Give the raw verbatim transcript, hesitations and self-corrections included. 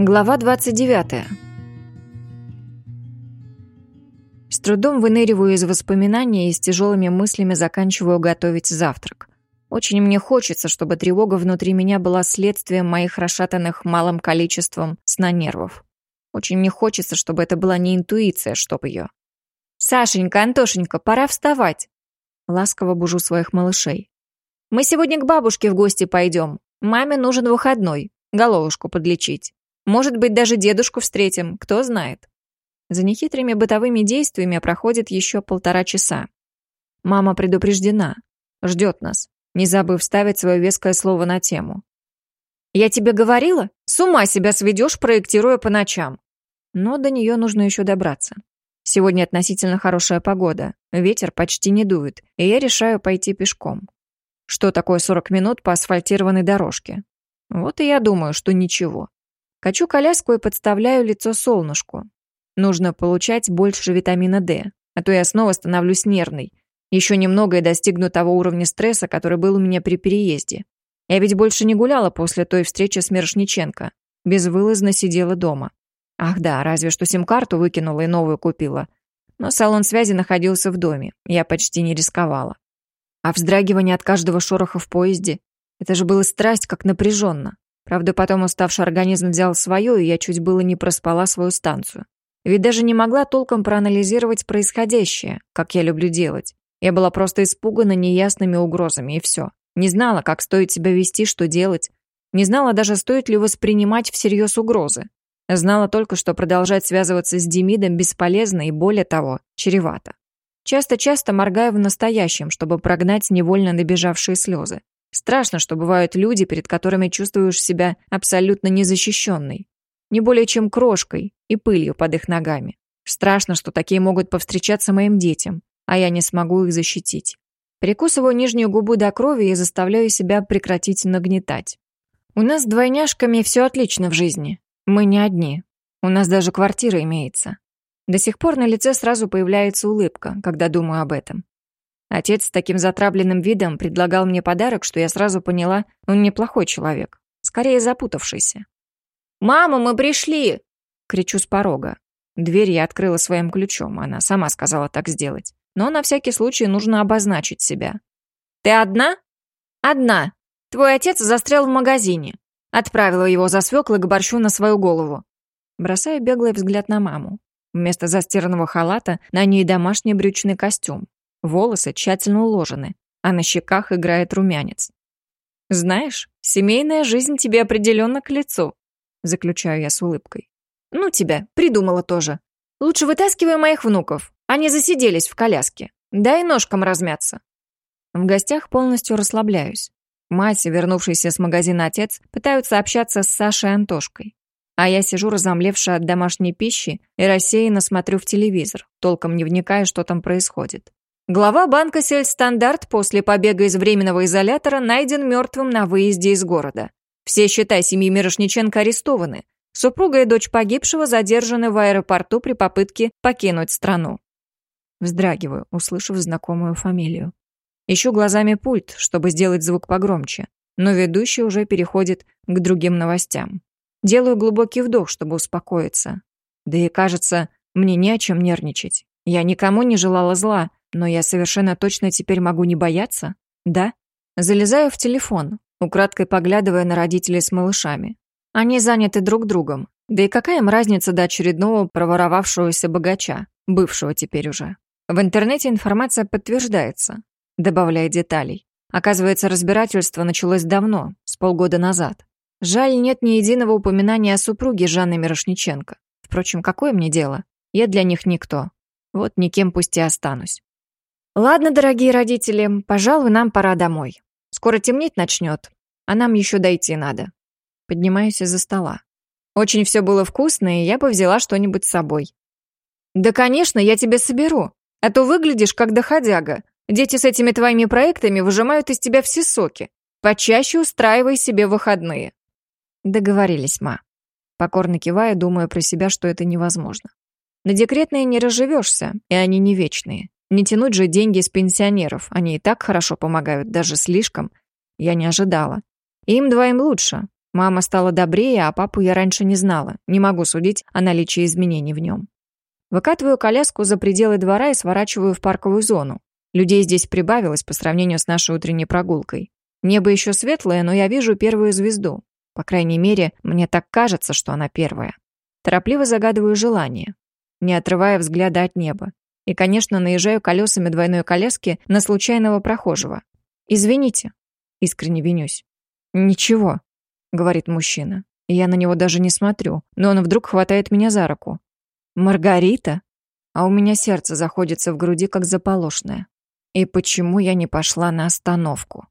Глава двадцать девятая. С трудом выныриваю из воспоминаний и с тяжелыми мыслями заканчиваю готовить завтрак. Очень мне хочется, чтобы тревога внутри меня была следствием моих расшатанных малым количеством сна нервов. Очень мне хочется, чтобы это была не интуиция, чтоб ее. «Сашенька, Антошенька, пора вставать!» Ласково бужу своих малышей. «Мы сегодня к бабушке в гости пойдем. Маме нужен выходной, головушку подлечить. Может быть, даже дедушку встретим, кто знает». За нехитрыми бытовыми действиями проходит еще полтора часа. Мама предупреждена, ждет нас, не забыв вставить свое веское слово на тему. «Я тебе говорила? С ума себя сведешь, проектируя по ночам». Но до нее нужно еще добраться. Сегодня относительно хорошая погода, ветер почти не дует, и я решаю пойти пешком. Что такое сорок минут по асфальтированной дорожке? Вот и я думаю, что ничего. Качу коляску и подставляю лицо солнышку. Нужно получать больше витамина D, а то я снова становлюсь нервной. Еще немного и достигну того уровня стресса, который был у меня при переезде. Я ведь больше не гуляла после той встречи с Мирошниченко. Безвылазно сидела дома. Ах да, разве что сим-карту выкинула и новую купила. Но салон связи находился в доме. Я почти не рисковала. А вздрагивание от каждого шороха в поезде — это же было страсть, как напряженно. Правда, потом уставший организм взял свое, и я чуть было не проспала свою станцию. Ведь даже не могла толком проанализировать происходящее, как я люблю делать. Я была просто испугана неясными угрозами, и все. Не знала, как стоит себя вести, что делать. Не знала даже, стоит ли воспринимать всерьез угрозы. Знала только, что продолжать связываться с Демидом бесполезно и, более того, чревато. Часто-часто моргаю в настоящем, чтобы прогнать невольно набежавшие слезы. Страшно, что бывают люди, перед которыми чувствуешь себя абсолютно незащищенной. Не более чем крошкой и пылью под их ногами. Страшно, что такие могут повстречаться моим детям, а я не смогу их защитить. Прикусываю нижнюю губу до крови и заставляю себя прекратить нагнетать. У нас с двойняшками все отлично в жизни. Мы не одни. У нас даже квартира имеется. До сих пор на лице сразу появляется улыбка, когда думаю об этом. Отец с таким затравленным видом предлагал мне подарок, что я сразу поняла, он неплохой человек, скорее запутавшийся. «Мама, мы пришли!» — кричу с порога. Дверь я открыла своим ключом, она сама сказала так сделать. Но на всякий случай нужно обозначить себя. «Ты одна?» «Одна. Твой отец застрял в магазине. Отправила его за свеклой к борщу на свою голову». Бросаю беглый взгляд на маму. Вместо застиранного халата на ней домашний брючный костюм. Волосы тщательно уложены, а на щеках играет румянец. «Знаешь, семейная жизнь тебе определенно к лицу», — заключаю я с улыбкой. «Ну тебя, придумала тоже. Лучше вытаскивай моих внуков, они засиделись в коляске. Дай ножкам размяться». В гостях полностью расслабляюсь. Мать и вернувшийся с магазина отец пытаются общаться с Сашей и Антошкой. А я сижу разомлевшая от домашней пищи и рассеянно смотрю в телевизор, толком не вникая, что там происходит. Глава банка «Сельстандарт» после побега из временного изолятора найден мертвым на выезде из города. Все счета семьи Мирошниченко арестованы. Супруга и дочь погибшего задержаны в аэропорту при попытке покинуть страну. Вздрагиваю, услышав знакомую фамилию. Ищу глазами пульт, чтобы сделать звук погромче, но ведущий уже переходит к другим новостям. Делаю глубокий вдох, чтобы успокоиться. Да и кажется, мне не о чем нервничать. Я никому не желала зла, но я совершенно точно теперь могу не бояться, да? Залезаю в телефон, украдкой поглядывая на родителей с малышами. Они заняты друг другом. Да и какая им разница до очередного проворовавшегося богача, бывшего теперь уже? В интернете информация подтверждается, добавляя деталей. Оказывается, разбирательство началось давно, с полгода назад. Жаль, нет ни единого упоминания о супруге Жанны Мирошниченко. Впрочем, какое мне дело? Я для них никто. Вот никем пусть и останусь. Ладно, дорогие родители, пожалуй, нам пора домой. Скоро темнеть начнет, а нам еще дойти надо. Поднимаюсь из-за стола. Очень все было вкусно, и я бы взяла что-нибудь с собой. Да, конечно, я тебе соберу. А то выглядишь как доходяга. Дети с этими твоими проектами выжимают из тебя все соки. Почаще устраивай себе выходные. Договорились, ма. Покорно кивая, думаю про себя, что это невозможно. На декретные не разживешься, и они не вечные. Не тянуть же деньги с пенсионеров, они и так хорошо помогают, даже слишком. Я не ожидала. И им двоим лучше. Мама стала добрее, а папу я раньше не знала. Не могу судить о наличии изменений в нем. Выкатываю коляску за пределы двора и сворачиваю в парковую зону. Людей здесь прибавилось по сравнению с нашей утренней прогулкой. Небо еще светлое, но я вижу первую звезду. По крайней мере, мне так кажется, что она первая. Торопливо загадываю желание, не отрывая взгляда от неба. И, конечно, наезжаю колесами двойной коляски на случайного прохожего. «Извините», — искренне винюсь. «Ничего», — говорит мужчина. Я на него даже не смотрю, но он вдруг хватает меня за руку. «Маргарита?» А у меня сердце заходится в груди, как заполошное. И почему я не пошла на остановку?